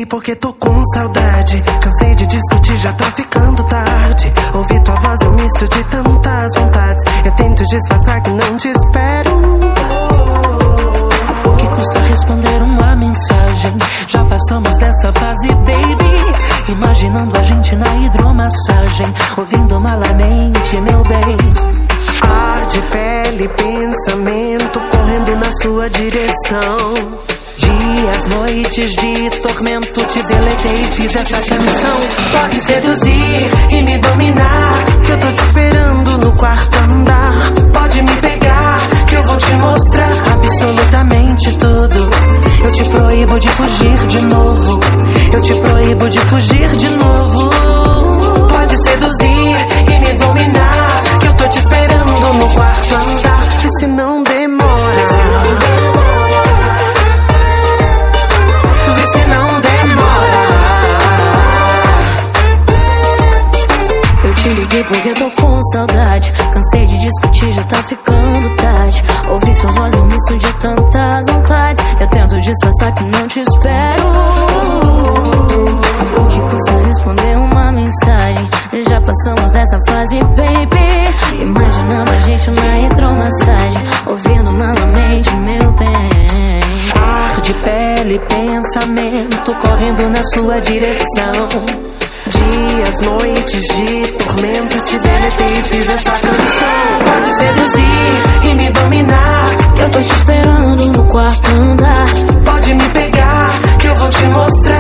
liguei porque tô com saudade. Cansei de discutir, já tá ficando tarde. Ouvir tua voz é um misto de tantas vontades. Eu tento disfarçar que não te espero. O que custa responder uma mensagem? Já passamos dessa fase, baby. Imaginando a gente na hidromassagem, ouvindo malamente, meu bem. Ar de pele, pensamento correndo na sua direção. Dias, noites de tormento, te deletei e fiz essa canção. Pode seduzir e me dominar, que eu tô te esperando no quarto andar. pode me pegar, que eu vou te mostrar absolutamente tudo. Eu te proíbo de fugir de novo, eu te proíbo de fugir de novo. Pode seduzir e me dominar, que eu tô te esperando no quarto andar. Vê se não demora. Te liguei porque tô com saudade. Cansei de discutir, já tá ficando tarde. Ouvi sua voz no misto de tantas vontades. Eu tento disfarçar que não te espero. O que custa responder uma mensagem? Já passamos dessa fase, baby. Imaginando a gente na hidromassagem, ouvindo malamente, meu bem. Ar de pele, pensamento correndo na sua direção. Dias, noites de tormento, te deletei e fiz essa canção. Pode seduzir e me dominar, eu tô te esperando no quarto andar. Pode me pegar, que eu vou te mostrar